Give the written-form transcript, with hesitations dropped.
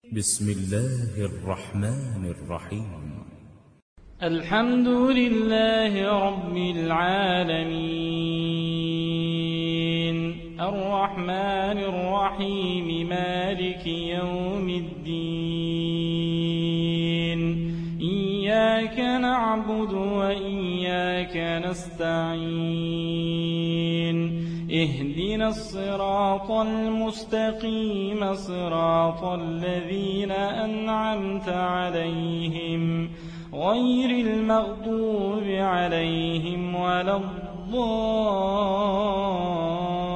بسم الله الرحمن الرحيم. الحمد لله رب العالمين الرحمن الرحيم مالك يوم الدين إياك نعبد وإياك نستعين اهدنا الصراط المستقيم صراط الذين أنعمت عليهم غير المغضوب عليهم ولا الضالين